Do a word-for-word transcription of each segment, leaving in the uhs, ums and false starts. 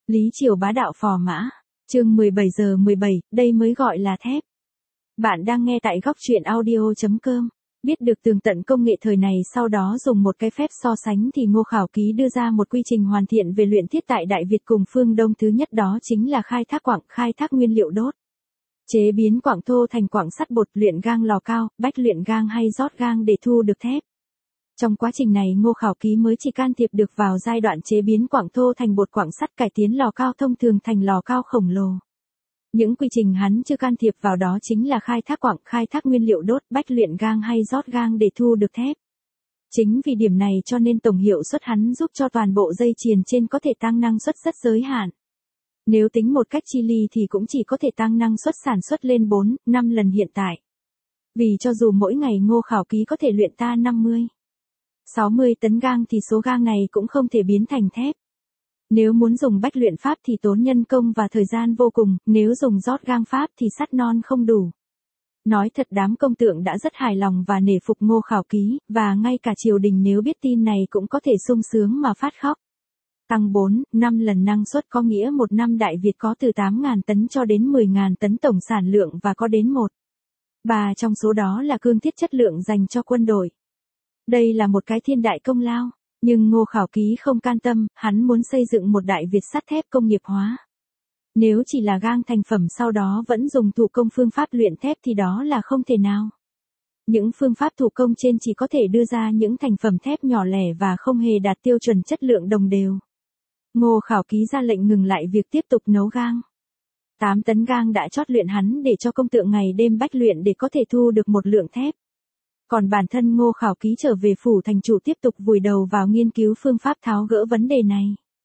Lý Triều bá đạo phò mã. Chương mười bảy giờ mười bảy, đây mới gọi là thép. Bạn đang nghe tại góc truyện audio chấm com. Biết được tường tận công nghệ thời này, sau đó dùng một cái phép so sánh thì Ngô Khảo Ký đưa ra một quy trình hoàn thiện về luyện thiết tại Đại Việt cùng phương Đông. Thứ nhất đó chính là khai thác quặng, khai thác nguyên liệu đốt. Chế biến quặng thô thành quặng sắt bột, luyện gang lò cao, bách luyện gang hay rót gang để thu được thép. Trong quá trình này Ngô Khảo Ký mới chỉ can thiệp được vào giai đoạn chế biến quặng thô thành bột, quặng sắt cải tiến lò cao thông thường thành lò cao khổng lồ. Những quy trình hắn chưa can thiệp vào đó chính là khai thác quặng, khai thác nguyên liệu đốt, bách luyện gang hay rót gang để thu được thép. Chính vì điểm này cho nên tổng hiệu suất hắn giúp cho toàn bộ dây chuyền trên có thể tăng năng suất rất giới hạn. Nếu tính một cách chi ly thì cũng chỉ có thể tăng năng suất sản xuất lên bốn, năm lần hiện tại. Vì cho dù mỗi ngày Ngô Khảo Ký có thể luyện ta năm mươi, sáu mươi tấn gang thì số gang này cũng không thể biến thành thép. Nếu muốn dùng bách luyện pháp thì tốn nhân công và thời gian vô cùng, nếu dùng rót gang pháp thì sắt non không đủ. Nói thật đám công tượng đã rất hài lòng và nể phục Ngô Khảo Ký, và ngay cả triều đình nếu biết tin này cũng có thể sung sướng mà phát khóc. Tăng bốn, năm lần năng suất có nghĩa một năm Đại Việt có từ tám nghìn tấn cho đến mười nghìn tấn tổng sản lượng và có đến một ba trong số đó là cương thiết chất lượng dành cho quân đội. Đây là một cái thiên đại công lao, nhưng Ngô Khảo Ký không can tâm, hắn muốn xây dựng một Đại Việt sắt thép công nghiệp hóa. Nếu chỉ là gang thành phẩm sau đó vẫn dùng thủ công phương pháp luyện thép thì đó là không thể nào. Những phương pháp thủ công trên chỉ có thể đưa ra những thành phẩm thép nhỏ lẻ và không hề đạt tiêu chuẩn chất lượng đồng đều. Ngô Khảo Ký ra lệnh ngừng lại việc tiếp tục nấu gang. tám tấn gang đã chót luyện hắn để cho công tượng ngày đêm bách luyện để có thể thu được một lượng thép. Còn bản thân Ngô Khảo Ký trở về phủ thành chủ tiếp tục vùi đầu vào nghiên cứu phương pháp tháo gỡ vấn đề này.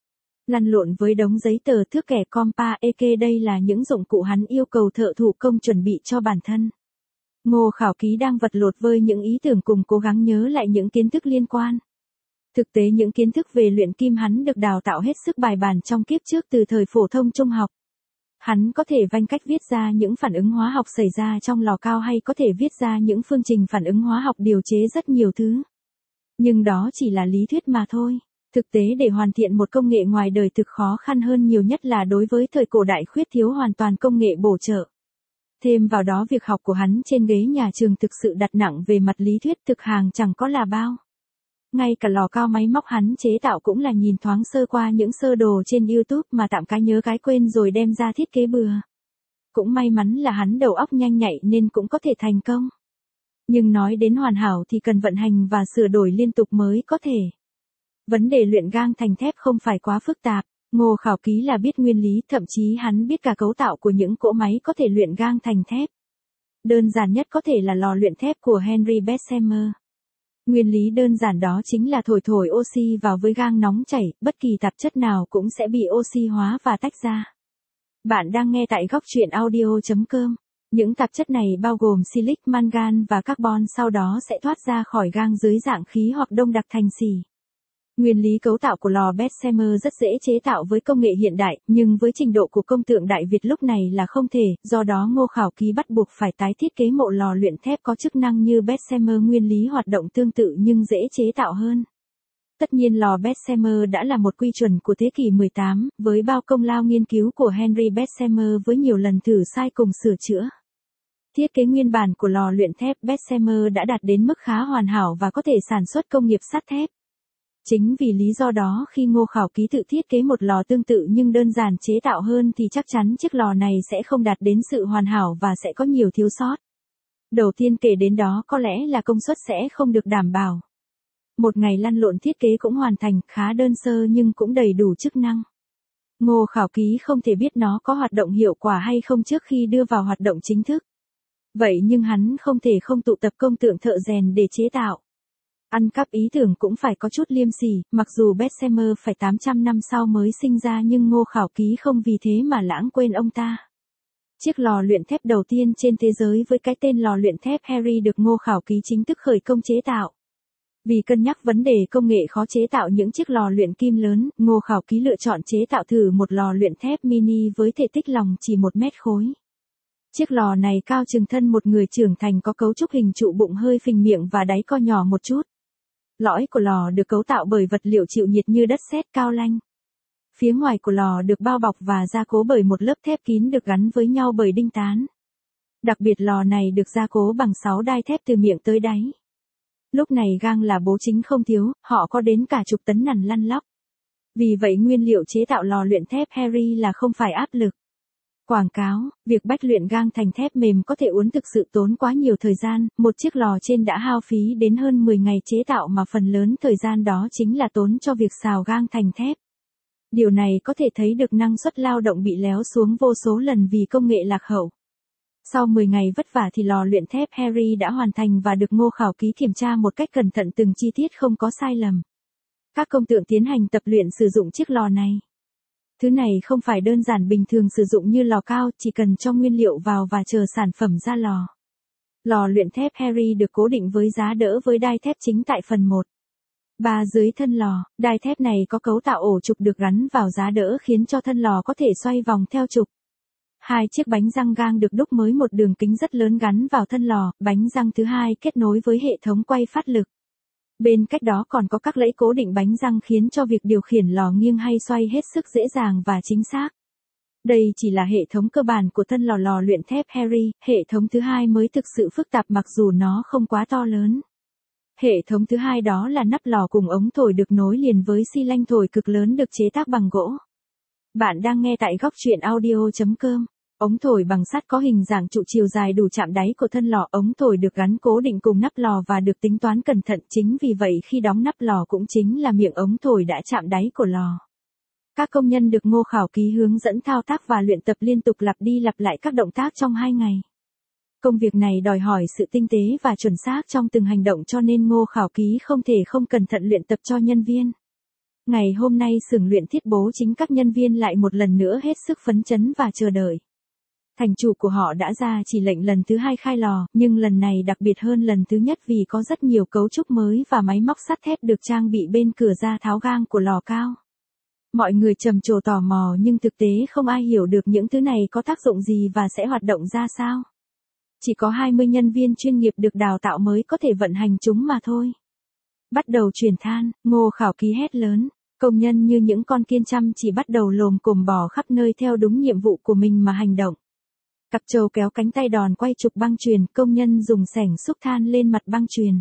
Lăn lộn với đống giấy tờ, thước kẻ, compa, e kê, đây là những dụng cụ hắn yêu cầu thợ thủ công chuẩn bị cho bản thân. Ngô Khảo Ký đang vật lộn với những ý tưởng cùng cố gắng nhớ lại những kiến thức liên quan. Thực tế những kiến thức về luyện kim hắn được đào tạo hết sức bài bản trong kiếp trước từ thời phổ thông trung học. Hắn có thể vanh cách viết ra những phản ứng hóa học xảy ra trong lò cao hay có thể viết ra những phương trình phản ứng hóa học điều chế rất nhiều thứ. Nhưng đó chỉ là lý thuyết mà thôi. Thực tế để hoàn thiện một công nghệ ngoài đời thực khó khăn hơn nhiều, nhất là đối với thời cổ đại khuyết thiếu hoàn toàn công nghệ bổ trợ. Thêm vào đó việc học của hắn trên ghế nhà trường thực sự đặt nặng về mặt lý thuyết, thực hàng chẳng có là bao. Ngay cả lò cao máy móc hắn chế tạo cũng là nhìn thoáng sơ qua những sơ đồ trên YouTube mà tạm cái nhớ cái quên rồi đem ra thiết kế bừa. Cũng may mắn là hắn đầu óc nhanh nhạy nên cũng có thể thành công. Nhưng nói đến hoàn hảo thì cần vận hành và sửa đổi liên tục mới có thể. Vấn đề luyện gang thành thép không phải quá phức tạp. Ngô Khảo Ký là biết nguyên lý, thậm chí hắn biết cả cấu tạo của những cỗ máy có thể luyện gang thành thép. Đơn giản nhất có thể là lò luyện thép của Henry Bessemer. Nguyên lý đơn giản đó chính là thổi thổi oxy vào với gang nóng chảy, bất kỳ tạp chất nào cũng sẽ bị oxy hóa và tách ra. Bạn đang nghe tại góc truyện audio chấm com. Những tạp chất này bao gồm silic, mangan và carbon, sau đó sẽ thoát ra khỏi gang dưới dạng khí hoặc đông đặc thành xì. Nguyên lý cấu tạo của lò Bessemer rất dễ chế tạo với công nghệ hiện đại, nhưng với trình độ của công tượng Đại Việt lúc này là không thể, do đó Ngô Khảo Ký bắt buộc phải tái thiết kế mộ lò luyện thép có chức năng như Bessemer, nguyên lý hoạt động tương tự nhưng dễ chế tạo hơn. Tất nhiên lò Bessemer đã là một quy chuẩn của thế kỷ mười tám, với bao công lao nghiên cứu của Henry Bessemer với nhiều lần thử sai cùng sửa chữa. Thiết kế nguyên bản của lò luyện thép Bessemer đã đạt đến mức khá hoàn hảo và có thể sản xuất công nghiệp sắt thép. Chính vì lý do đó khi Ngô Khảo Ký tự thiết kế một lò tương tự nhưng đơn giản chế tạo hơn thì chắc chắn chiếc lò này sẽ không đạt đến sự hoàn hảo và sẽ có nhiều thiếu sót. Đầu tiên kể đến đó có lẽ là công suất sẽ không được đảm bảo. Một ngày lăn lộn thiết kế cũng hoàn thành, khá đơn sơ nhưng cũng đầy đủ chức năng. Ngô Khảo Ký không thể biết nó có hoạt động hiệu quả hay không trước khi đưa vào hoạt động chính thức. Vậy nhưng hắn không thể không tụ tập công tượng thợ rèn để chế tạo. Ăn cắp ý tưởng cũng phải có chút liêm sỉ, mặc dù Bessemer phải tám trăm năm sau mới sinh ra nhưng Ngô Khảo Ký không vì thế mà lãng quên ông ta. Chiếc lò luyện thép đầu tiên trên thế giới với cái tên lò luyện thép Harry được Ngô Khảo Ký chính thức khởi công chế tạo. Vì cân nhắc vấn đề công nghệ khó chế tạo những chiếc lò luyện kim lớn, Ngô Khảo Ký lựa chọn chế tạo thử một lò luyện thép mini với thể tích lòng chỉ một mét khối. Chiếc lò này cao chừng thân một người trưởng thành, có cấu trúc hình trụ, bụng hơi phình, miệng và đáy co nhỏ một chút. Lõi của lò được cấu tạo bởi vật liệu chịu nhiệt như đất sét, cao lanh. Phía ngoài của lò được bao bọc và gia cố bởi một lớp thép kín được gắn với nhau bởi đinh tán. Đặc biệt lò này được gia cố bằng sáu đai thép từ miệng tới đáy. Lúc này gang là bố chính không thiếu, họ có đến cả chục tấn nằn lăn lóc. Vì vậy nguyên liệu chế tạo lò luyện thép Harry là không phải áp lực. Quảng cáo, việc bách luyện gang thành thép mềm có thể uốn thực sự tốn quá nhiều thời gian, một chiếc lò trên đã hao phí đến hơn mười ngày chế tạo mà phần lớn thời gian đó chính là tốn cho việc xào gang thành thép. Điều này có thể thấy được năng suất lao động bị léo xuống vô số lần vì công nghệ lạc hậu. Sau mười ngày vất vả thì lò luyện thép Harry đã hoàn thành và được Ngô Khảo Ký kiểm tra một cách cẩn thận từng chi tiết không có sai lầm. Các công tượng tiến hành tập luyện sử dụng chiếc lò này. Thứ này không phải đơn giản bình thường sử dụng như lò cao, chỉ cần cho nguyên liệu vào và chờ sản phẩm ra lò. Lò luyện thép Harry được cố định với giá đỡ với đai thép chính tại phần một. Ba dưới thân lò, đai thép này có cấu tạo ổ trục được gắn vào giá đỡ khiến cho thân lò có thể xoay vòng theo trục. Hai chiếc bánh răng gang được đúc mới một đường kính rất lớn gắn vào thân lò, bánh răng thứ hai kết nối với hệ thống quay phát lực. Bên cách đó còn có các lẫy cố định bánh răng khiến cho việc điều khiển lò nghiêng hay xoay hết sức dễ dàng và chính xác. Đây chỉ là hệ thống cơ bản của thân lò lò luyện thép Harry, hệ thống thứ hai mới thực sự phức tạp mặc dù nó không quá to lớn. Hệ thống thứ hai đó là nắp lò cùng ống thổi được nối liền với xi lanh thổi cực lớn được chế tác bằng gỗ. Bạn đang nghe tại góc truyện audio chấm com. Ống thổi bằng sắt có hình dạng trụ chiều dài đủ chạm đáy của thân lò, ống thổi được gắn cố định cùng nắp lò và được tính toán cẩn thận, chính vì vậy khi đóng nắp lò cũng chính là miệng ống thổi đã chạm đáy của lò. Các công nhân được Ngô Khảo Ký hướng dẫn thao tác và luyện tập liên tục lặp đi lặp lại các động tác trong hai ngày. Công việc này đòi hỏi sự tinh tế và chuẩn xác trong từng hành động cho nên Ngô Khảo Ký không thể không cẩn thận luyện tập cho nhân viên. Ngày hôm nay xưởng luyện thiết bố chính các nhân viên lại một lần nữa hết sức phấn chấn và chờ đợi. Thành chủ của họ đã ra chỉ lệnh lần thứ hai khai lò, nhưng lần này đặc biệt hơn lần thứ nhất vì có rất nhiều cấu trúc mới và máy móc sắt thép được trang bị bên cửa ra tháo gang của lò cao. Mọi người trầm trồ tò mò nhưng thực tế không ai hiểu được những thứ này có tác dụng gì và sẽ hoạt động ra sao. Chỉ có hai mươi nhân viên chuyên nghiệp được đào tạo mới có thể vận hành chúng mà thôi. Bắt đầu truyền than, Ngô Khảo Ký hét lớn. Công nhân như những con kiên chăm chỉ bắt đầu lồm cồm bò khắp nơi theo đúng nhiệm vụ của mình mà hành động. Cặp trầu kéo cánh tay đòn quay trục băng chuyền, công nhân dùng xẻng xúc than lên mặt băng chuyền.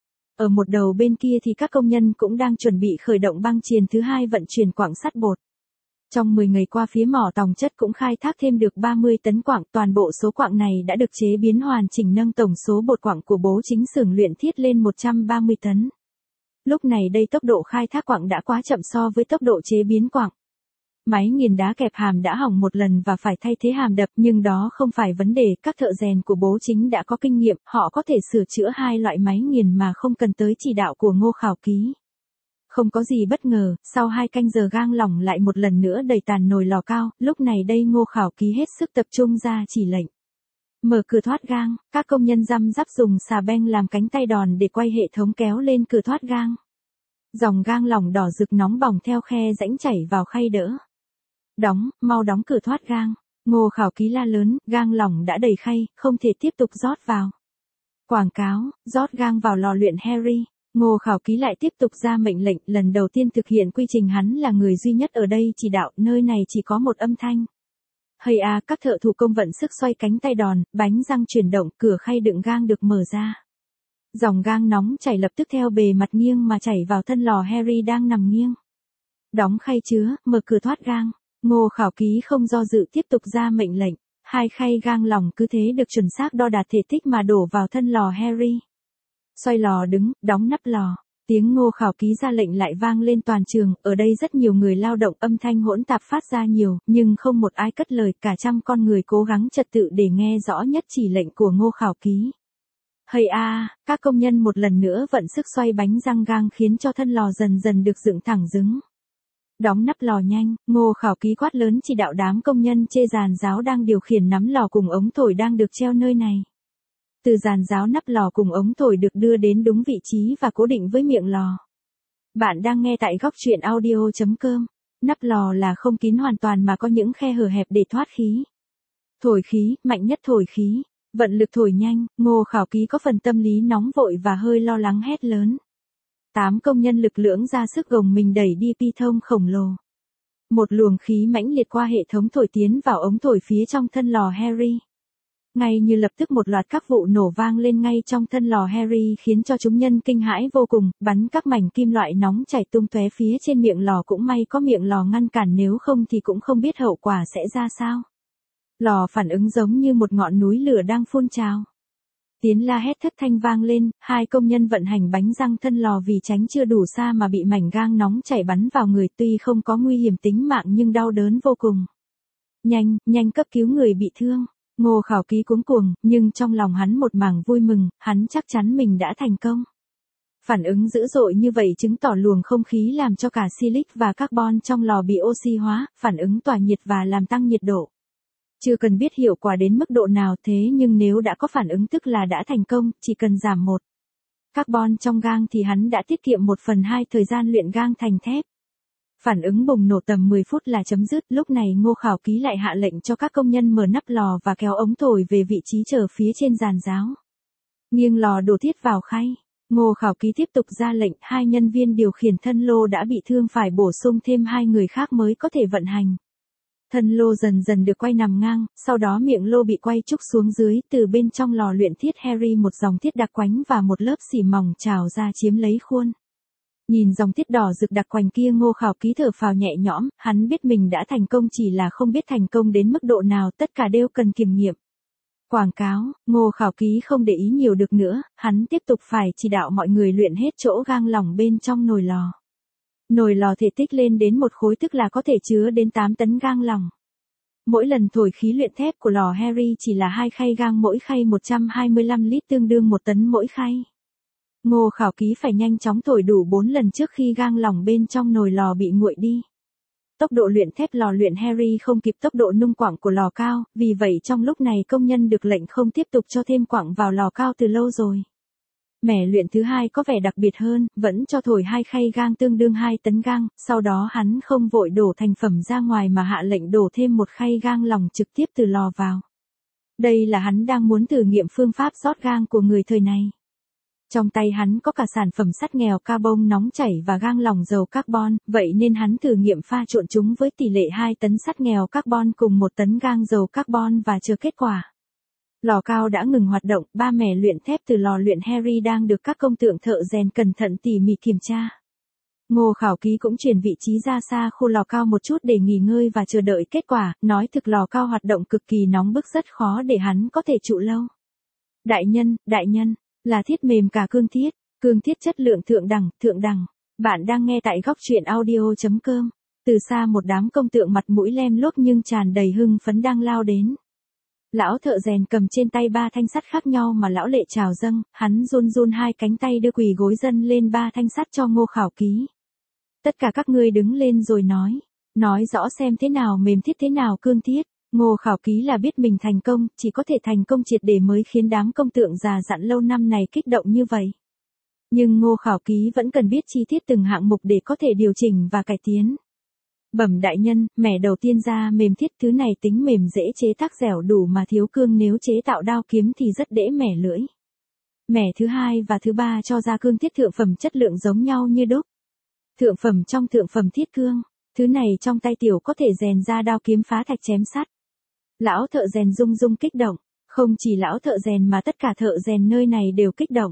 Ở một đầu bên kia thì các công nhân cũng đang chuẩn bị khởi động băng chuyền thứ hai vận chuyển quặng sắt bột. Trong mười ngày qua phía mỏ tòng chất cũng khai thác thêm được ba mươi tấn quặng, toàn bộ số quặng này đã được chế biến hoàn chỉnh nâng tổng số bột quặng của bố chính xưởng luyện thiết lên một trăm ba mươi tấn. Lúc này đây tốc độ khai thác quặng đã quá chậm so với tốc độ chế biến quặng. Máy nghiền đá kẹp hàm đã hỏng một lần và phải thay thế hàm đập nhưng đó không phải vấn đề, các thợ rèn của bố chính đã có kinh nghiệm, họ có thể sửa chữa hai loại máy nghiền mà không cần tới chỉ đạo của Ngô Khảo Ký. Không có gì bất ngờ, sau hai canh giờ gang lỏng lại một lần nữa đầy tàn nồi lò cao, lúc này đây Ngô Khảo Ký hết sức tập trung ra chỉ lệnh. Mở cửa thoát gang, các công nhân răm rắp dùng xà beng làm cánh tay đòn để quay hệ thống kéo lên cửa thoát gang. Dòng gang lỏng đỏ rực nóng bỏng theo khe rãnh chảy vào khay đỡ. Đóng, mau đóng cửa thoát gang. Ngô Khảo Ký la lớn, gang lỏng đã đầy khay, không thể tiếp tục rót vào. Quảng cáo, rót gang vào lò luyện Harry. Ngô Khảo Ký lại tiếp tục ra mệnh lệnh, lần đầu tiên thực hiện quy trình hắn là người duy nhất ở đây chỉ đạo, nơi này chỉ có một âm thanh. Hây a, các thợ thủ công vận sức xoay cánh tay đòn, bánh răng chuyển động, cửa khay đựng gang được mở ra. Dòng gang nóng chảy lập tức theo bề mặt nghiêng mà chảy vào thân lò Harry đang nằm nghiêng. Đóng khay chứa, mở cửa thoát gang. Ngô Khảo Ký không do dự tiếp tục ra mệnh lệnh. Hai khay gang lỏng cứ thế được chuẩn xác đo đạt thể tích mà đổ vào thân lò Harry. Xoay lò đứng, đóng nắp lò. Tiếng Ngô Khảo Ký ra lệnh lại vang lên toàn trường, ở đây rất nhiều người lao động, âm thanh hỗn tạp phát ra nhiều, nhưng không một ai cất lời, cả trăm con người cố gắng trật tự để nghe rõ nhất chỉ lệnh của Ngô Khảo Ký. Hây a, các công nhân một lần nữa vận sức xoay bánh răng gang khiến cho thân lò dần dần được dựng thẳng đứng. Đóng nắp lò nhanh, Ngô Khảo Ký quát lớn chỉ đạo đám công nhân chê giàn giáo đang điều khiển nắm lò cùng ống thổi đang được treo nơi này. Từ giàn giáo nắp lò cùng ống thổi được đưa đến đúng vị trí và cố định với miệng lò. Bạn đang nghe tại góc truyện audio chấm com. Nắp lò là không kín hoàn toàn mà có những khe hở hẹp để thoát khí. Thổi khí, mạnh nhất thổi khí. Vận lực thổi nhanh, Ngô Khảo Ký có phần tâm lý nóng vội và hơi lo lắng hét lớn. Tám công nhân lực lưỡng ra sức gồng mình đẩy đi pi thông khổng lồ. Một luồng khí mãnh liệt qua hệ thống thổi tiến vào ống thổi phía trong thân lò Harry. Ngay như lập tức một loạt các vụ nổ vang lên ngay trong thân lò Harry khiến cho chúng nhân kinh hãi vô cùng, bắn các mảnh kim loại nóng chảy tung tóe phía trên miệng lò, cũng may có miệng lò ngăn cản, nếu không thì cũng không biết hậu quả sẽ ra sao. Lò phản ứng giống như một ngọn núi lửa đang phun trào. Tiếng la hét thất thanh vang lên, hai công nhân vận hành bánh răng thân lò vì tránh chưa đủ xa mà bị mảnh gang nóng chảy bắn vào người, tuy không có nguy hiểm tính mạng nhưng đau đớn vô cùng. Nhanh, nhanh cấp cứu người bị thương. Ngô Khảo Ký cuống cuồng, nhưng trong lòng hắn một mảng vui mừng, hắn chắc chắn mình đã thành công. Phản ứng dữ dội như vậy chứng tỏ luồng không khí làm cho cả silic và carbon trong lò bị oxy hóa, phản ứng tỏa nhiệt và làm tăng nhiệt độ. Chưa cần biết hiệu quả đến mức độ nào, thế nhưng nếu đã có phản ứng tức là đã thành công, chỉ cần giảm một carbon trong gang thì hắn đã tiết kiệm một phần hai thời gian luyện gang thành thép. Phản ứng bùng nổ tầm mười phút là chấm dứt, lúc này Ngô Khảo Ký lại hạ lệnh cho các công nhân mở nắp lò và kéo ống thổi về vị trí chờ phía trên giàn giáo. Nghiêng lò đổ thiết vào khay. Ngô Khảo Ký tiếp tục ra lệnh, hai nhân viên điều khiển thân lô đã bị thương phải bổ sung thêm hai người khác mới có thể vận hành. Thân lô dần dần được quay nằm ngang, sau đó miệng lô bị quay trúc xuống dưới, từ bên trong lò luyện thiết Harry một dòng thiết đặc quánh và một lớp xỉ mỏng trào ra chiếm lấy khuôn. Nhìn dòng thiết đỏ rực đặc quánh kia, Ngô Khảo Ký thở phào nhẹ nhõm, hắn biết mình đã thành công, chỉ là không biết thành công đến mức độ nào, tất cả đều cần kiểm nghiệm. Quảng cáo, Ngô Khảo Ký không để ý nhiều được nữa, hắn tiếp tục phải chỉ đạo mọi người luyện hết chỗ gang lỏng bên trong nồi lò. Nồi lò thể tích lên đến một khối, tức là có thể chứa đến tám tấn gang lỏng. Mỗi lần thổi khí luyện thép của lò Harry chỉ là hai khay gang, mỗi khay một trăm hai mươi lăm lít, tương đương một tấn mỗi khay. Ngô Khảo Ký phải nhanh chóng thổi đủ bốn lần trước khi gang lỏng bên trong nồi lò bị nguội đi. Tốc độ luyện thép lò luyện Harry không kịp tốc độ nung quặng của lò cao, vì vậy trong lúc này công nhân được lệnh không tiếp tục cho thêm quặng vào lò cao từ lâu rồi. Mẻ luyện thứ hai có vẻ đặc biệt hơn, vẫn cho thổi hai khay gang tương đương hai tấn gang, sau đó hắn không vội đổ thành phẩm ra ngoài mà hạ lệnh đổ thêm một khay gang lỏng trực tiếp từ lò vào. Đây là hắn đang muốn thử nghiệm phương pháp rót gang của người thời này. Trong tay hắn có cả sản phẩm sắt nghèo carbon nóng chảy và gang lỏng dầu carbon, vậy nên hắn thử nghiệm pha trộn chúng với tỷ lệ hai tấn sắt nghèo carbon cùng một tấn gang dầu carbon và chờ kết quả. Lò cao đã ngừng hoạt động, ba mẻ luyện thép từ lò luyện Harry đang được các công tượng thợ rèn cẩn thận tỉ mỉ kiểm tra. Ngô Khảo Ký cũng chuyển vị trí ra xa khu lò cao một chút để nghỉ ngơi và chờ đợi kết quả, nói thực lò cao hoạt động cực kỳ nóng bức, rất khó để hắn có thể trụ lâu. Đại nhân, đại nhân, là thiết mềm cả cương thiết, cương thiết chất lượng thượng đẳng, thượng đẳng. Bạn đang nghe tại góc truyện audio chấm com. Từ xa một đám công tượng mặt mũi lem lốp nhưng tràn đầy hưng phấn đang lao đến. Lão thợ rèn cầm trên tay ba thanh sắt khác nhau mà lão lệ trào dâng, hắn run run hai cánh tay đưa quỳ gối dâng lên ba thanh sắt cho Ngô Khảo Ký. Tất cả các ngươi đứng lên rồi nói, nói rõ xem thế nào mềm thiết thế nào cương thiết. Ngô Khảo Ký là biết mình thành công, chỉ có thể thành công triệt để mới khiến đám công tượng già dặn lâu năm này kích động như vậy. Nhưng Ngô Khảo Ký vẫn cần biết chi tiết từng hạng mục để có thể điều chỉnh và cải tiến. Bẩm đại nhân, mẻ đầu tiên ra mềm thiết, thứ này tính mềm dễ chế tác, dẻo đủ mà thiếu cương, nếu chế tạo đao kiếm thì rất dễ mẻ lưỡi. Mẻ thứ hai và thứ ba cho ra cương thiết thượng phẩm chất lượng giống nhau như đúc. Thượng phẩm trong thượng phẩm thiết cương, thứ này trong tay tiểu có thể rèn ra đao kiếm phá thạch chém sắt. Lão thợ rèn rung rung kích động, không chỉ lão thợ rèn mà tất cả thợ rèn nơi này đều kích động.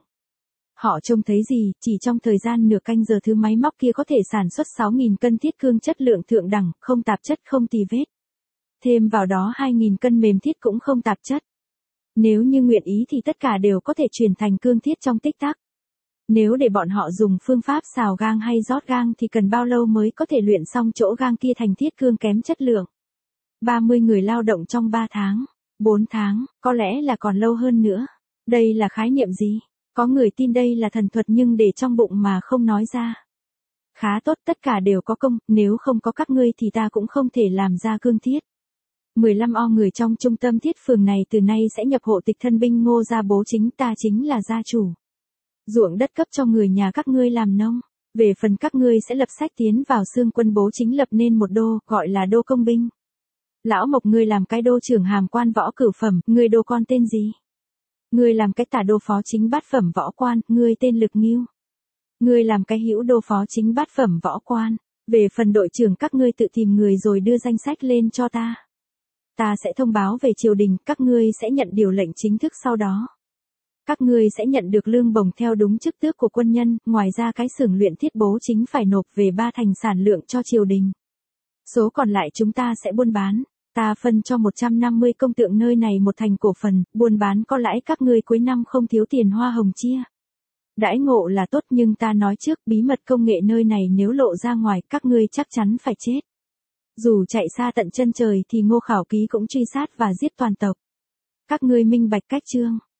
Họ trông thấy gì, chỉ trong thời gian nửa canh giờ thứ máy móc kia có thể sản xuất sáu nghìn cân thiết cương chất lượng thượng đẳng, không tạp chất không tì vết. Thêm vào đó hai nghìn cân mềm thiết cũng không tạp chất. Nếu như nguyện ý thì tất cả đều có thể chuyển thành cương thiết trong tích tắc. Nếu để bọn họ dùng phương pháp xào gang hay rót gang thì cần bao lâu mới có thể luyện xong chỗ gang kia thành thiết cương kém chất lượng? ba mươi người lao động trong ba tháng, bốn tháng, có lẽ là còn lâu hơn nữa. Đây là khái niệm gì? Có người tin đây là thần thuật nhưng để trong bụng mà không nói ra. Khá tốt, tất cả đều có công, nếu không có các ngươi thì ta cũng không thể làm ra cương thiết. mười lăm o người trong trung tâm thiết phường này từ nay sẽ nhập hộ tịch thân binh Ngô gia bố chính, ta chính là gia chủ. Ruộng đất cấp cho người nhà các ngươi làm nông. Về phần các ngươi sẽ lập sách tiến vào xương quân bố chính lập nên một đô, gọi là đô công binh. Lão Mộc ngươi làm cái đô trưởng hàm quan võ cửu phẩm, ngươi đô con tên gì? Ngươi làm cái tả đô phó chính bát phẩm võ quan, ngươi tên Lực Ngưu. Ngươi làm cái hữu đô phó chính bát phẩm võ quan, Về phần đội trưởng các ngươi tự tìm người rồi đưa danh sách lên cho ta. Ta sẽ thông báo về triều đình, các ngươi sẽ nhận điều lệnh chính thức sau đó. Các ngươi sẽ nhận được lương bổng theo đúng chức tước của quân nhân, ngoài ra cái xưởng luyện thiết bố chính phải nộp về ba thành sản lượng cho triều đình. Số còn lại chúng ta sẽ buôn bán. Ta phân cho một trăm năm mươi công tượng nơi này một thành cổ phần, buôn bán có lãi các ngươi cuối năm không thiếu tiền hoa hồng chia. Đãi ngộ là tốt nhưng ta nói trước bí mật công nghệ nơi này nếu lộ ra ngoài các ngươi chắc chắn phải chết. Dù chạy xa tận chân trời thì Ngô Khảo Ký cũng truy sát và giết toàn tộc. Các ngươi minh bạch cách chưa?